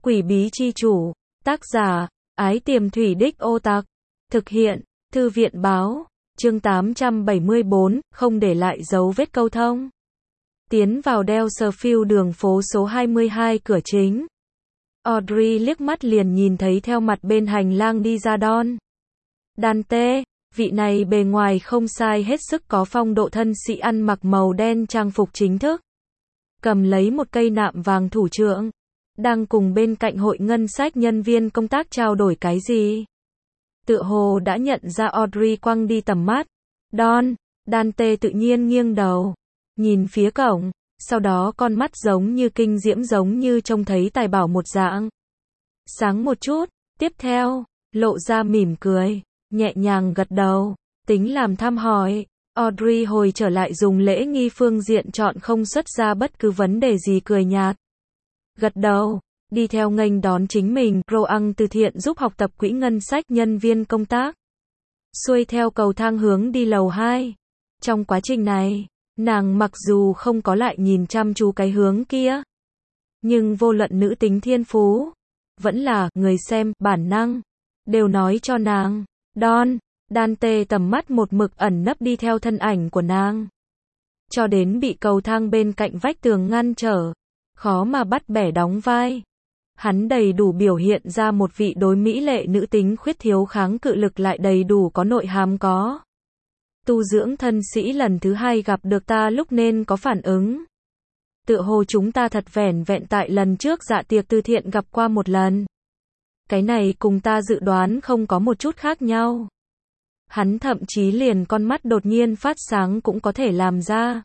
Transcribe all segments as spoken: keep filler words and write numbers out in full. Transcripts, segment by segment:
Quỷ bí chi chủ, tác giả, Ái Tiềm Thủy Đích Ô Tặc, thực hiện, Thư viện báo, chương tám trăm bảy mươi bốn, không để lại dấu vết câu thông. Tiến vào Delsefield đường phố số hai mươi hai cửa chính. Audrey liếc mắt liền nhìn thấy theo mặt bên hành lang đi ra Don Dante, vị này bề ngoài không sai hết sức có phong độ thân sĩ ăn mặc màu đen trang phục chính thức. Cầm lấy một cây nạm vàng thủ trưởng. Đang cùng bên cạnh hội ngân sách nhân viên công tác trao đổi cái gì. Tựa hồ đã nhận ra Audrey quăng đi tầm mắt. Don Dante tự nhiên nghiêng đầu. Nhìn phía cổng. Sau đó con mắt giống như kinh diễm giống như trông thấy tài bảo một dạng. Sáng một chút. Tiếp theo, lộ ra mỉm cười. Nhẹ nhàng gật đầu. Tính làm thăm hỏi. Audrey hồi trở lại dùng lễ nghi phương diện chọn không xuất ra bất cứ vấn đề gì cười nhạt. Gật đầu, đi theo nghênh đón chính mình, Roang từ thiện giúp học tập quỹ ngân sách nhân viên công tác. Xuôi theo cầu thang hướng đi lầu hai. Trong quá trình này, nàng mặc dù không có lại nhìn chăm chú cái hướng kia. Nhưng vô luận nữ tính thiên phú, vẫn là, người xem, bản năng, đều nói cho nàng, Don Dante tầm mắt một mực ẩn nấp đi theo thân ảnh của nàng. Cho đến bị cầu thang bên cạnh vách tường ngăn trở. Khó mà bắt bẻ đóng vai. Hắn đầy đủ biểu hiện ra một vị đối mỹ lệ nữ tính khuyết thiếu kháng cự lực lại đầy đủ có nội hàm có. Tu dưỡng thân sĩ lần thứ hai gặp được ta lúc nên có phản ứng. Tựa hồ chúng ta thật vẻn vẹn tại lần trước dạ tiệc từ thiện gặp qua một lần. Cái này cùng ta dự đoán không có một chút khác nhau. Hắn thậm chí liền con mắt đột nhiên phát sáng cũng có thể làm ra.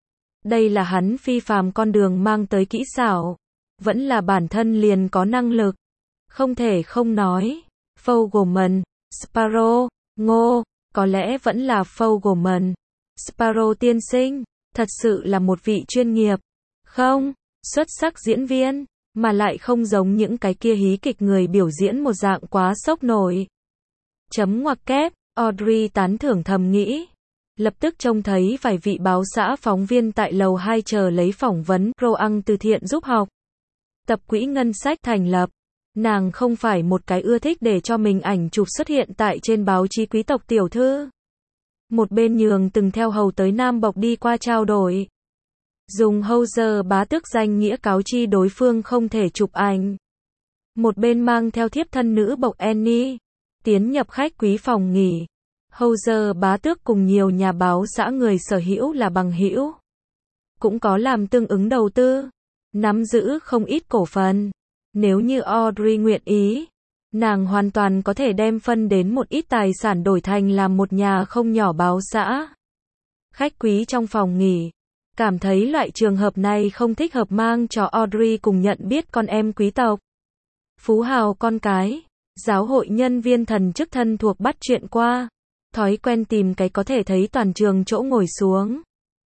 Đây là hắn phi phàm con đường mang tới kỹ xảo. Vẫn là bản thân liền có năng lực. Không thể không nói. Fogelman, Sparrow, Ngô, có lẽ vẫn là Fogelman. Sparrow tiên sinh, thật sự là một vị chuyên nghiệp. Không, xuất sắc diễn viên, mà lại không giống những cái kia hí kịch người biểu diễn một dạng quá sốc nổi. Chấm ngoặc kép, Audrey tán thưởng thầm nghĩ. Lập tức trông thấy vài vị báo xã phóng viên tại lầu hai chờ lấy phỏng vấn, Roang từ thiện giúp học tập quỹ ngân sách thành lập. Nàng không phải một cái ưa thích để cho mình ảnh chụp xuất hiện tại trên báo chí quý tộc tiểu thư. Một bên nhường từng theo hầu tới Nam Bộc đi qua trao đổi. Dùng Hauser bá tước danh nghĩa cáo chi đối phương không thể chụp ảnh. Một bên mang theo thiếp thân nữ bộc Annie, tiến nhập khách quý phòng nghỉ. Hauser bá tước cùng nhiều nhà báo xã người sở hữu là bằng hữu. Cũng có làm tương ứng đầu tư. Nắm giữ không ít cổ phần. Nếu như Audrey nguyện ý, nàng hoàn toàn có thể đem phân đến một ít tài sản đổi thành làm một nhà không nhỏ báo xã. Khách quý trong phòng nghỉ. Cảm thấy loại trường hợp này không thích hợp mang cho Audrey cùng nhận biết con em quý tộc. Phú hào con cái. Giáo hội nhân viên thần chức thân thuộc bắt chuyện qua. Thói quen tìm cái có thể thấy toàn trường chỗ ngồi xuống.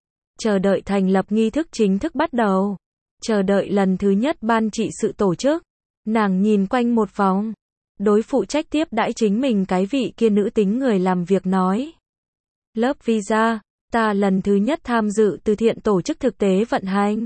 Chờ đợi thành lập nghi thức chính thức bắt đầu. Chờ đợi lần thứ nhất ban trị sự tổ chức. Nàng nhìn quanh một vòng. Đối phụ trách tiếp đãi chính mình cái vị kia nữ tính người làm việc nói. Lớp visa, ta lần thứ nhất tham dự từ thiện tổ chức thực tế vận hành.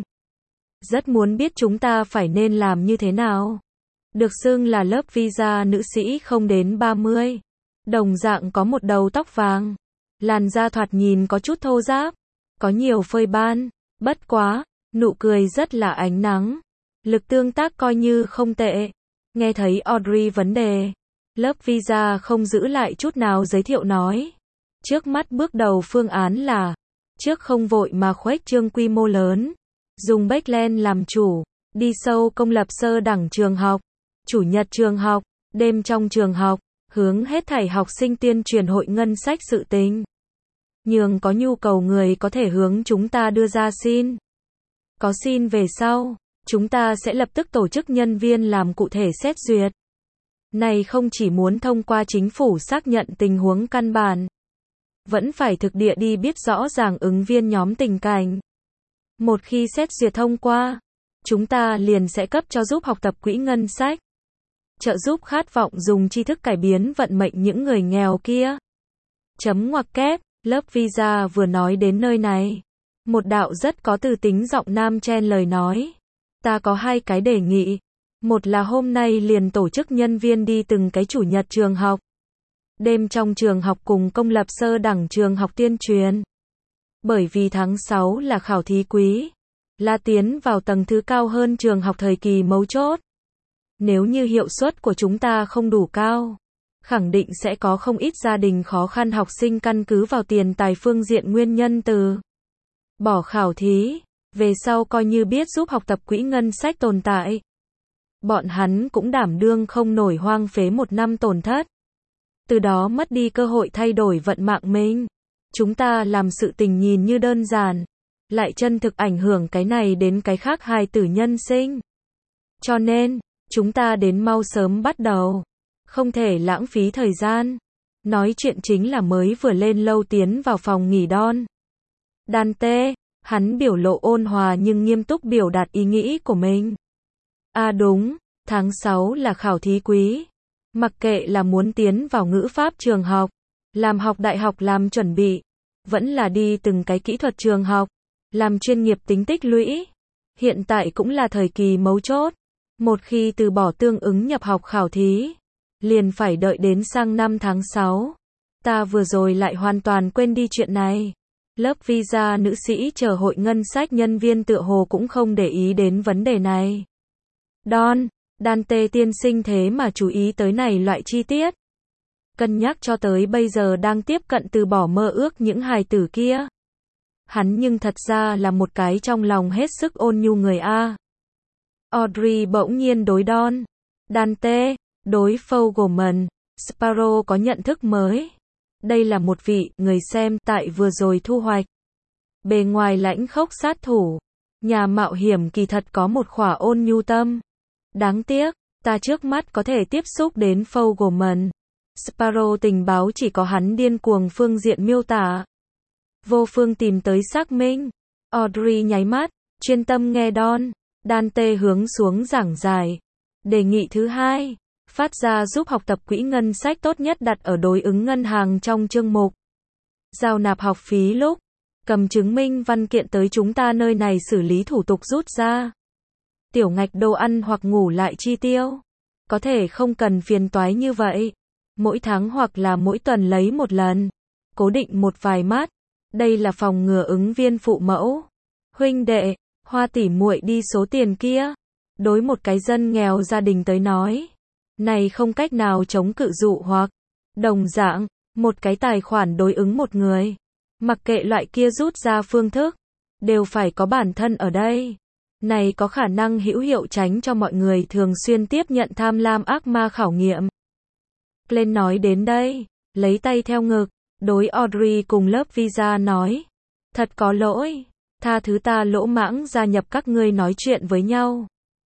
Rất muốn biết chúng ta phải nên làm như thế nào. Được xưng là lớp visa nữ sĩ không đến ba mươi. Đồng dạng có một đầu tóc vàng. Làn da thoạt nhìn có chút thô ráp. Có nhiều phơi ban. Bất quá, nụ cười rất là ánh nắng. Lực tương tác coi như không tệ. Nghe thấy Audrey vấn đề. Lớp visa không giữ lại chút nào giới thiệu nói. Trước mắt bước đầu phương án là. Trước không vội mà khuếch trương quy mô lớn. Dùng Backland làm chủ. Đi sâu công lập sơ đẳng trường học. Chủ nhật trường học. Đêm trong trường học. Hướng hết thảy học sinh tuyên truyền hội ngân sách sự tình. Nhường có nhu cầu người có thể hướng chúng ta đưa ra xin. Có xin về sau, chúng ta sẽ lập tức tổ chức nhân viên làm cụ thể xét duyệt. Này không chỉ muốn thông qua chính phủ xác nhận tình huống căn bản. Vẫn phải thực địa đi biết rõ ràng ứng viên nhóm tình cảnh. Một khi xét duyệt thông qua, chúng ta liền sẽ cấp cho giúp học tập quỹ ngân sách. Trợ giúp khát vọng dùng tri thức cải biến vận mệnh những người nghèo kia. Chấm ngoặc kép, lớp visa vừa nói đến nơi này. Một đạo rất có từ tính giọng nam chen lời nói. Ta có hai cái đề nghị. Một là hôm nay liền tổ chức nhân viên đi từng cái chủ nhật trường học. Đêm trong trường học cùng công lập sơ đẳng trường học tuyên truyền. Bởi vì tháng sáu là khảo thí quý, là tiến vào tầng thứ cao hơn trường học thời kỳ mấu chốt. Nếu như hiệu suất của chúng ta không đủ cao, khẳng định sẽ có không ít gia đình khó khăn học sinh căn cứ vào tiền tài phương diện nguyên nhân từ bỏ khảo thí, về sau coi như biết giúp học tập quỹ ngân sách tồn tại. Bọn hắn cũng đảm đương không nổi hoang phế một năm tổn thất. Từ đó mất đi cơ hội thay đổi vận mạng mình. Chúng ta làm sự tình nhìn như đơn giản, lại chân thực ảnh hưởng cái này đến cái khác hài tử nhân sinh. Cho nên, chúng ta đến mau sớm bắt đầu. Không thể lãng phí thời gian. Nói chuyện chính là mới vừa lên lâu tiến vào phòng nghỉ Don. Dante, hắn biểu lộ ôn hòa nhưng nghiêm túc biểu đạt ý nghĩ của mình. À đúng, tháng sáu là khảo thí quý. Mặc kệ là muốn tiến vào ngữ pháp trường học, làm học đại học làm chuẩn bị, vẫn là đi từng cái kỹ thuật trường học, làm chuyên nghiệp tính tích lũy. Hiện tại cũng là thời kỳ mấu chốt. Một khi từ bỏ tương ứng nhập học khảo thí, liền phải đợi đến sang năm tháng sáu. Ta vừa rồi lại hoàn toàn quên đi chuyện này. Lớp visa nữ sĩ chờ hội ngân sách nhân viên tựa hồ cũng không để ý đến vấn đề này. Don, Dante tiên sinh thế mà chú ý tới này loại chi tiết. Cân nhắc cho tới bây giờ đang tiếp cận từ bỏ mơ ước những hài tử kia. Hắn nhưng thật ra là một cái trong lòng hết sức ôn nhu người A. Audrey bỗng nhiên đối Don, Dante, đối Fogelman, Sparrow có nhận thức mới. Đây là một vị người xem tại vừa rồi thu hoạch. Bề ngoài lãnh khốc sát thủ, nhà mạo hiểm kỳ thật có một khỏa ôn nhu tâm. Đáng tiếc, ta trước mắt có thể tiếp xúc đến Fogelman. Sparrow tình báo chỉ có hắn điên cuồng phương diện miêu tả. Vô phương tìm tới xác minh. Audrey nháy mắt, chuyên tâm nghe Don. Dante hướng xuống giảng giải. Đề nghị thứ hai, phát ra giúp học tập quỹ ngân sách tốt nhất đặt ở đối ứng ngân hàng trong chương mục giao nạp học phí lúc cầm chứng minh văn kiện tới chúng ta nơi này xử lý thủ tục rút ra tiểu ngạch đồ ăn hoặc ngủ lại chi tiêu. Có thể không cần phiền toái như vậy. Mỗi tháng hoặc là mỗi tuần lấy một lần. Cố định một vài mát. Đây là phòng ngừa ứng viên phụ mẫu. Huynh đệ, Hoa tỷ muội đi số tiền kia. Đối một cái dân nghèo gia đình tới nói, này không cách nào chống cự dụ hoặc. Đồng dạng, một cái tài khoản đối ứng một người. Mặc kệ loại kia rút ra phương thức, đều phải có bản thân ở đây. Này có khả năng hữu hiệu tránh cho mọi người thường xuyên tiếp nhận tham lam ác ma khảo nghiệm. Lên nói đến đây, lấy tay theo ngực, đối Audrey cùng lớp visa nói. Thật có lỗi, tha thứ ta lỗ mãng gia nhập các ngươi nói chuyện với nhau.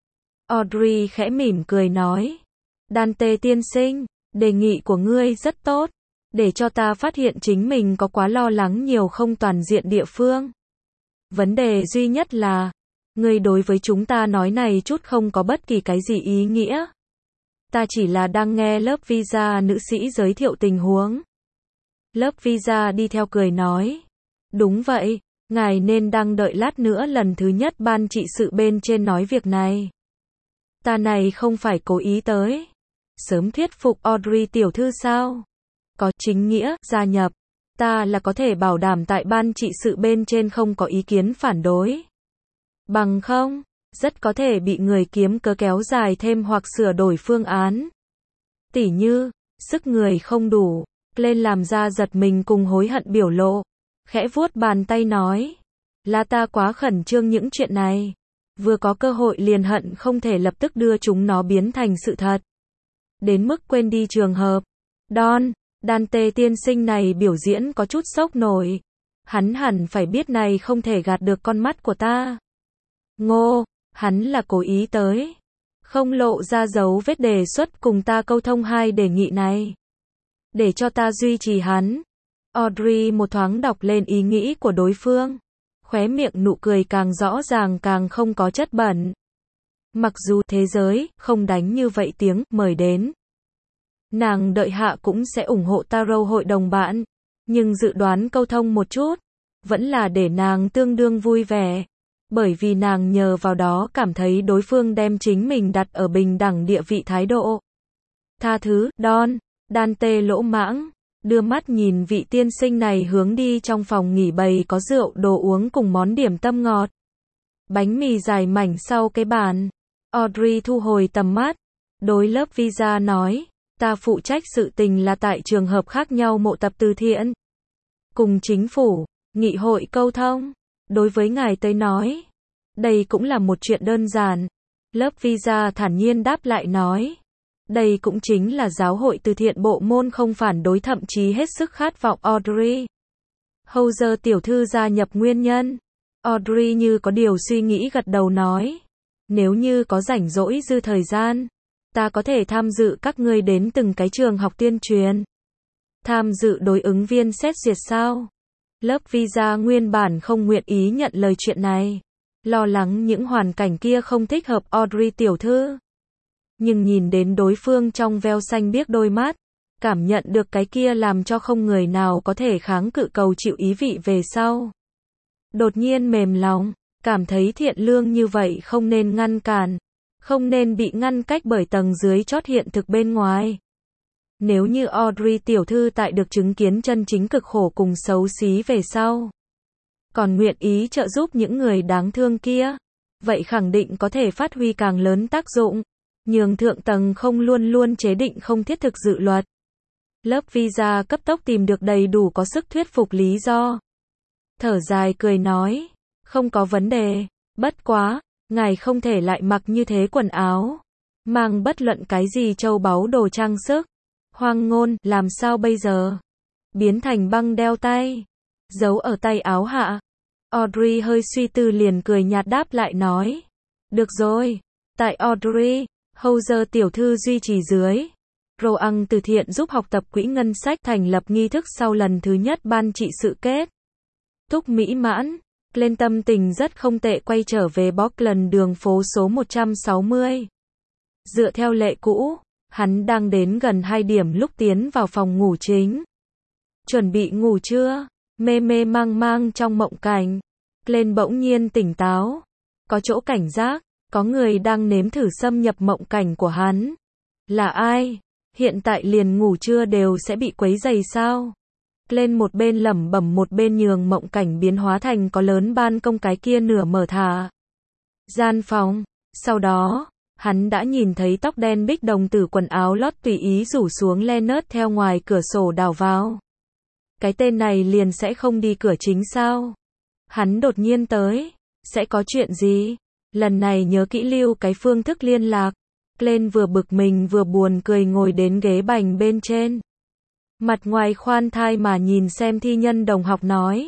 Audrey khẽ mỉm cười nói. Dante tiên sinh, đề nghị của ngươi rất tốt, để cho ta phát hiện chính mình có quá lo lắng nhiều không toàn diện địa phương. Vấn đề duy nhất là, ngươi đối với chúng ta nói này chút không có bất kỳ cái gì ý nghĩa. Ta chỉ là đang nghe lớp visa nữ sĩ giới thiệu tình huống. Lớp visa đi theo cười nói. Đúng vậy, ngài nên đang đợi lát nữa lần thứ nhất ban trị sự bên trên nói việc này. Ta này không phải cố ý tới. Sớm thuyết phục Audrey tiểu thư sao? Có chính nghĩa, gia nhập. Ta là có thể bảo đảm tại ban trị sự bên trên không có ý kiến phản đối. Bằng không, rất có thể bị người kiếm cớ kéo dài thêm hoặc sửa đổi phương án. Tỉ như, sức người không đủ, lên làm ra giật mình cùng hối hận biểu lộ. Khẽ vuốt bàn tay nói. Là ta quá khẩn trương những chuyện này. Vừa có cơ hội liền hận không thể lập tức đưa chúng nó biến thành sự thật. Đến mức quên đi trường hợp. Don, Dante tiên sinh này biểu diễn có chút sốc nổi. Hắn hẳn phải biết này không thể gạt được con mắt của ta. Ngô, hắn là cố ý tới. Không lộ ra dấu vết đề xuất cùng ta câu thông hai đề nghị này. Để cho ta duy trì hắn. Audrey một thoáng đọc lên ý nghĩ của đối phương. Khóe miệng nụ cười càng rõ ràng càng không có chất bẩn. Mặc dù thế giới không đánh như vậy tiếng mời đến. Nàng đợi hạ cũng sẽ ủng hộ Tarot hội đồng bạn. Nhưng dự đoán câu thông một chút. Vẫn là để nàng tương đương vui vẻ. bởi vì nàng nhờ vào đó cảm thấy đối phương đem chính mình đặt ở bình đẳng địa vị thái độ. Tha thứ, Don, Dante lỗ mãng, đưa mắt nhìn vị tiên sinh này hướng đi trong phòng nghỉ bày có rượu đồ uống cùng món điểm tâm ngọt. Bánh mì dài mảnh sau cái bàn. Audrey thu hồi tầm mắt, đối lớp visa nói, ta phụ trách sự tình là tại trường hợp khác nhau mộ tập từ thiện. Cùng chính phủ, nghị hội câu thông. Đối với ngài tới nói, đây cũng là một chuyện đơn giản. Lớp visa thản nhiên đáp lại nói, đây cũng chính là giáo hội từ thiện bộ môn không phản đối thậm chí hết sức khát vọng Audrey. Hauser tiểu thư gia nhập nguyên nhân. Audrey như có điều suy nghĩ gật đầu nói, nếu như có rảnh rỗi dư thời gian, ta có thể tham dự các ngươi đến từng cái trường học tuyên truyền. Tham dự đối ứng viên xét duyệt sao? Lớp visa nguyên bản không nguyện ý nhận lời chuyện này, lo lắng những hoàn cảnh kia không thích hợp Audrey tiểu thư. Nhưng nhìn đến đối phương trong veo xanh biếc đôi mắt, cảm nhận được cái kia làm cho không người nào có thể kháng cự cầu chịu ý vị về sau. Đột nhiên mềm lòng, cảm thấy thiện lương như vậy không nên ngăn cản, không nên bị ngăn cách bởi tầng dưới chót hiện thực bên ngoài. Nếu như Audrey tiểu thư tại được chứng kiến chân chính cực khổ cùng xấu xí về sau, còn nguyện ý trợ giúp những người đáng thương kia, vậy khẳng định có thể phát huy càng lớn tác dụng, nhường thượng tầng không luôn luôn chế định không thiết thực dự luật. Lớp visa cấp tốc tìm được đầy đủ có sức thuyết phục lý do. Thở dài cười nói, không có vấn đề, bất quá, ngài không thể lại mặc như thế quần áo, mang bất luận cái gì châu báu đồ trang sức. Hoang ngôn, làm sao bây giờ? Biến thành băng đeo tay, giấu ở tay áo hạ. Audrey hơi suy tư liền cười nhạt đáp lại nói, được rồi, tại Audrey, Hauser tiểu thư duy trì dưới, Roang từ thiện giúp học tập quỹ ngân sách thành lập nghi thức sau lần thứ nhất ban trị sự kết thúc mỹ mãn, lên tâm tình rất không tệ quay trở về Bockland đường phố số một trăm sáu mươi. Dựa theo lệ cũ, hắn đang đến gần hai điểm lúc tiến vào phòng ngủ chính. Chuẩn bị ngủ trưa, mê mê mang mang trong mộng cảnh. Lên bỗng nhiên tỉnh táo. Có chỗ cảnh giác, có người đang nếm thử xâm nhập mộng cảnh của hắn. Là ai? Hiện tại liền ngủ trưa đều sẽ bị quấy rầy sao? Lên một bên lẩm bẩm một bên nhường mộng cảnh biến hóa thành có lớn ban công cái kia nửa mở thả. Gian phòng, sau đó, hắn đã nhìn thấy tóc đen bích đồng tử quần áo lót tùy ý rủ xuống Leonard theo ngoài cửa sổ đảo vào. Cái tên này liền sẽ không đi cửa chính sao? Hắn đột nhiên tới, sẽ có chuyện gì? Lần này nhớ kỹ lưu cái phương thức liên lạc. Lên vừa bực mình vừa buồn cười ngồi đến ghế bành bên trên. Mặt ngoài khoan thai mà nhìn xem thi nhân đồng học nói.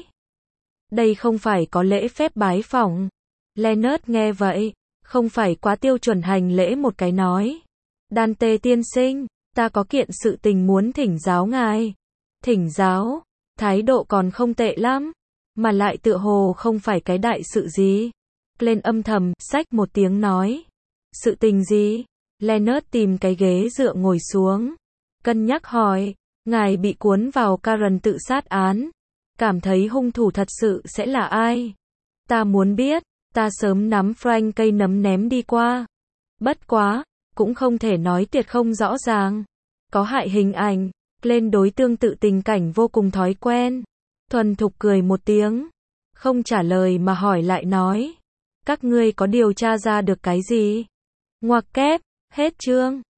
Đây không phải có lễ phép bái phỏng. Leonard nghe vậy, không phải quá tiêu chuẩn hành lễ một cái nói. Dante tiên sinh, ta có kiện sự tình muốn thỉnh giáo ngài. Thỉnh giáo, thái độ còn không tệ lắm, mà lại tựa hồ không phải cái đại sự gì. Lên âm thầm, xách một tiếng nói. Sự tình gì? Leonard tìm cái ghế dựa ngồi xuống. Cân nhắc hỏi, ngài bị cuốn vào Karen tự sát án. Cảm thấy hung thủ thật sự sẽ là ai? Ta muốn biết, ta sớm nắm Frank cây nấm ném đi qua. Bất quá, cũng không thể nói tuyệt không rõ ràng. Có hại hình ảnh, lên đối tương tự tình cảnh vô cùng thói quen. Thuần thục cười một tiếng. Không trả lời mà hỏi lại nói. Các ngươi có điều tra ra được cái gì? Ngoặc kép, hết chương.